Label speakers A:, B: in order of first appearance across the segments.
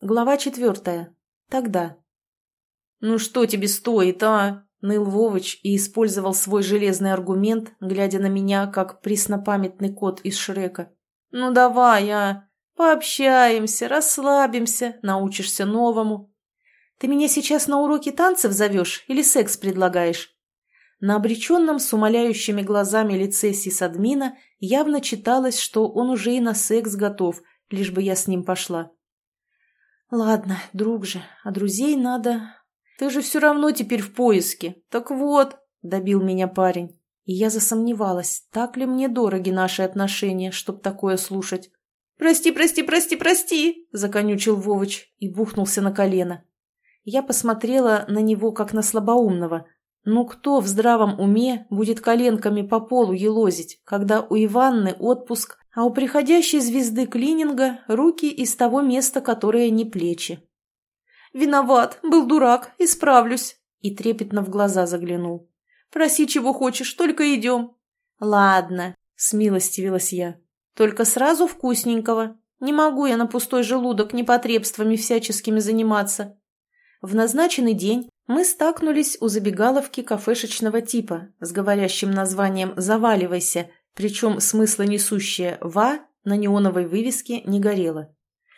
A: Глава 4. Тогда. «Ну что тебе стоит, а?» – ныл Вовыч и использовал свой железный аргумент, глядя на меня, как преснопамятный кот из Шрека. «Ну давай, а? Пообщаемся, расслабимся, научишься новому. Ты меня сейчас на уроки танцев зовешь или секс предлагаешь?» На обреченном с умоляющими глазами лице сисадмина явно читалось, что он уже и на секс готов, лишь бы я с ним пошла. «Ладно, друг же, а друзей надо...» «Ты же все равно теперь в поиске. Так вот», — добил меня парень. И я засомневалась, так ли мне дороги наши отношения, чтоб такое слушать. «Прости, прости, прости, прости!» — законючил Вовыч и бухнулся на колено. Я посмотрела на него, как на слабоумного. Ну кто в здравом уме будет коленками по полу елозить, когда у Иванны отпуск, а у приходящей звезды клининга руки из того места, которое не плечи? «Виноват, был дурак, исправлюсь», и трепетно в глаза заглянул. «Проси, чего хочешь, только идем». «Ладно», — смилостивилась я, — «только сразу вкусненького. Не могу я на пустой желудок непотребствами всяческими заниматься». В назначенный день мы стакнулись у забегаловки кафешечного типа с говорящим названием «Заваливайся», причем смысла несущее «ва» на неоновой вывеске не горело.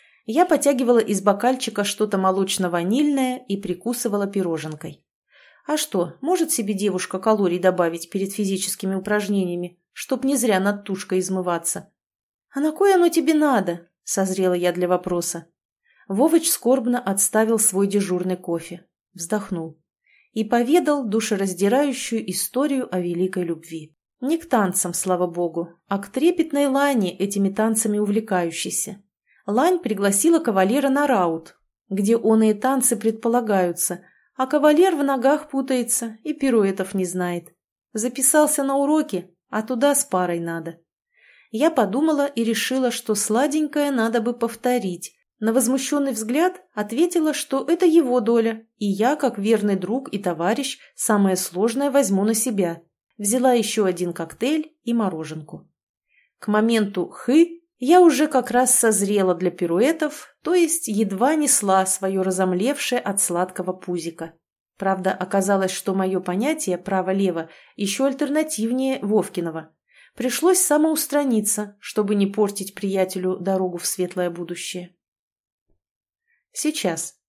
A: Я потягивала из бокальчика что-то молочно-ванильное и прикусывала пироженкой. А что, может себе девушка калорий добавить перед физическими упражнениями, чтоб не зря над тушкой измываться? «А на кой оно тебе надо?» — созрела я для вопроса. Вовыч скорбно отставил свой дежурный кофе, вздохнул и поведал душераздирающую историю о великой любви. Не к танцам, слава богу, а к трепетной Лане, этими танцами увлекающейся. Лань пригласила кавалера на раут, где оные танцы предполагаются, а кавалер в ногах путается и пируэтов не знает. Записался на уроки, а туда с парой надо. Я подумала и решила, что сладенькое надо бы повторить. На возмущенный взгляд ответила, что это его доля, и я, как верный друг и товарищ, самое сложное возьму на себя. Взяла еще один коктейль и мороженку. К моменту «хы» я уже как раз созрела для пируэтов, то есть едва несла свое разомлевшее от сладкого пузика. Правда, оказалось, что мое понятие «право-лево» еще альтернативнее Вовкиного. Пришлось самоустраниться, чтобы не портить приятелю дорогу в светлое будущее. Сейчас.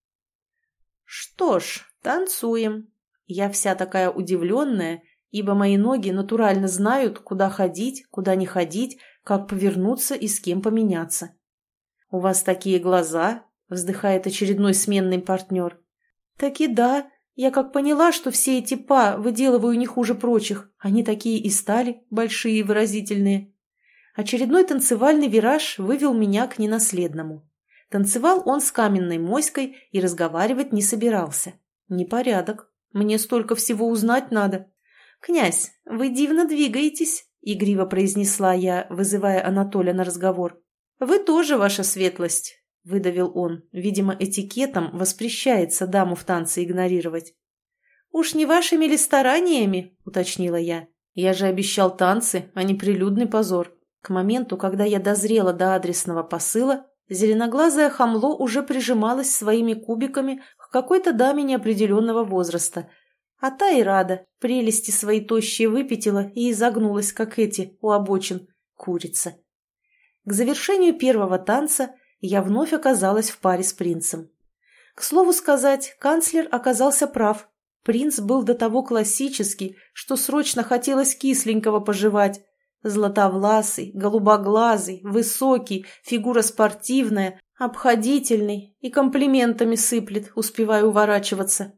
A: Что ж, танцуем. Я вся такая удивленная, ибо мои ноги натурально знают, куда ходить, куда не ходить, как повернуться и с кем поменяться. «У вас такие глаза?» — вздыхает очередной сменный партнер. «Так и да, я как поняла, что все эти па выделываю не хуже прочих, они такие и стали, большие и выразительные». Очередной танцевальный вираж вывел меня к ненаследному. Танцевал он с каменной моськой и разговаривать не собирался. Непорядок. Мне столько всего узнать надо. «Князь, вы дивно двигаетесь», — игриво произнесла я, вызывая Анатоля на разговор. «Вы тоже, ваша светлость», — выдавил он. Видимо, этикетом воспрещается даму в танце игнорировать. «Уж не вашими ли стараниями?» — уточнила я. «Я же обещал танцы, а не прилюдный позор». К моменту, когда я дозрела до адресного посыла, зеленоглазое хамло уже прижималось своими кубиками к какой-то даме неопределенного возраста, а та и рада, прелести свои тощие выпятила и изогнулась, как эти, у обочин, курица. К завершению первого танца я вновь оказалась в паре с принцем. К слову сказать, канцлер оказался прав. Принц был до того классический, что срочно хотелось кисленького пожевать. Златовласый, голубоглазый, высокий, фигура спортивная, обходительный и комплиментами сыплет, успевая уворачиваться.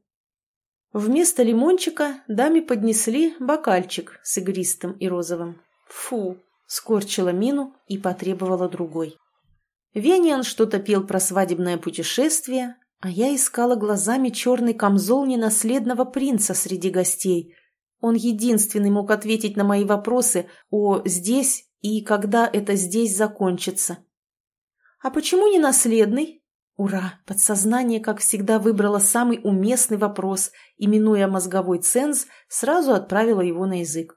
A: Вместо лимончика даме поднесли бокальчик с игристым и розовым. Фу, скорчила мину и потребовала другой. Вениан что-то пел про свадебное путешествие, а я искала глазами черный камзол ненаследного принца среди гостей. Он единственный мог ответить на мои вопросы о «здесь» и «когда это здесь закончится». «А почему не наследный?» Ура! Подсознание, как всегда, выбрало самый уместный вопрос и, минуя мозговой ценз, сразу отправило его на язык.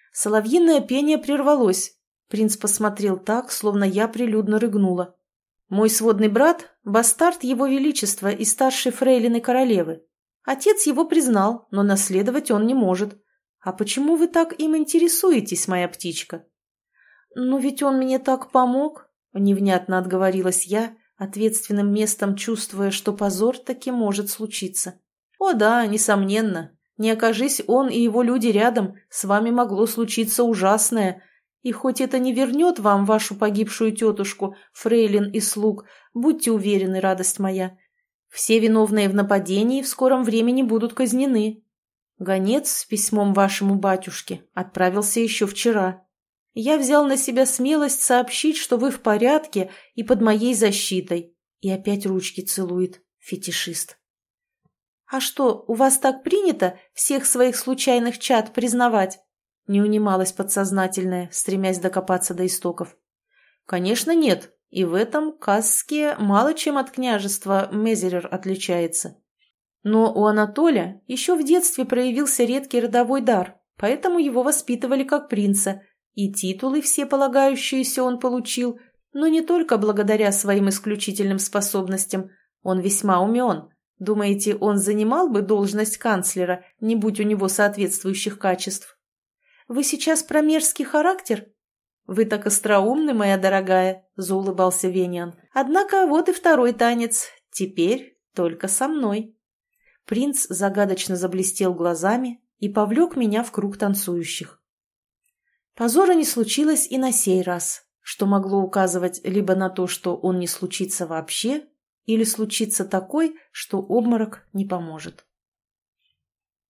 A: Соловьиное пение прервалось. Принц посмотрел так, словно я прилюдно рыгнула. Мой сводный брат – бастард его величества и старшей фрейлины королевы. Отец его признал, но наследовать он не может. А почему вы так им интересуетесь, моя птичка?» «Но ведь он мне так помог», – невнятно отговорилась я, ответственным местом чувствуя, что позор таки может случиться. «О да, несомненно. Не окажись он и его люди рядом, с вами могло случиться ужасное. И хоть это не вернет вам вашу погибшую тетушку, фрейлин и слуг, будьте уверены, радость моя, все виновные в нападении в скором времени будут казнены. Гонец с письмом вашему батюшке отправился еще вчера. Я взял на себя смелость сообщить, что вы в порядке и под моей защитой». И опять ручки целует, фетишист. «А что, у вас так принято всех своих случайных чад признавать?» Не унималась подсознательная, стремясь докопаться до истоков. «Конечно нет, и в этом Касске мало чем от княжества Мезерер отличается. Но у Анатолия еще в детстве проявился редкий родовой дар, поэтому его воспитывали как принца, и титулы все полагающиеся он получил, но не только благодаря своим исключительным способностям, он весьма умен. Думаете, он занимал бы должность канцлера, не будь у него соответствующих качеств? Вы сейчас про мерзкий характер? Вы так остроумны, моя дорогая, заулыбался Вениан. Однако вот и второй танец. Теперь только со мной. Принц загадочно заблестел глазами и повлек меня в круг танцующих. Позора не случилось и на сей раз, что могло указывать либо на то, что он не случится вообще, или случится такой, что обморок не поможет.